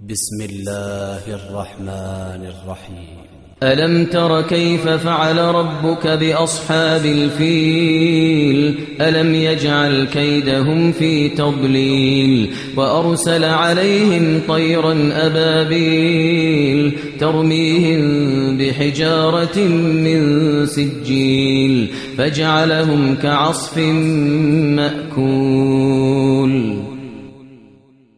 بسم الله الرحمن الرحيم. ألم تر كيف فعل ربك بأصحاب الفيل ألم يجعل كيدهم في تضليل وأرسل عليهم طيرا أبابيل ترميهم بحجارة من سجيل فجعلهم كعصف مأكول.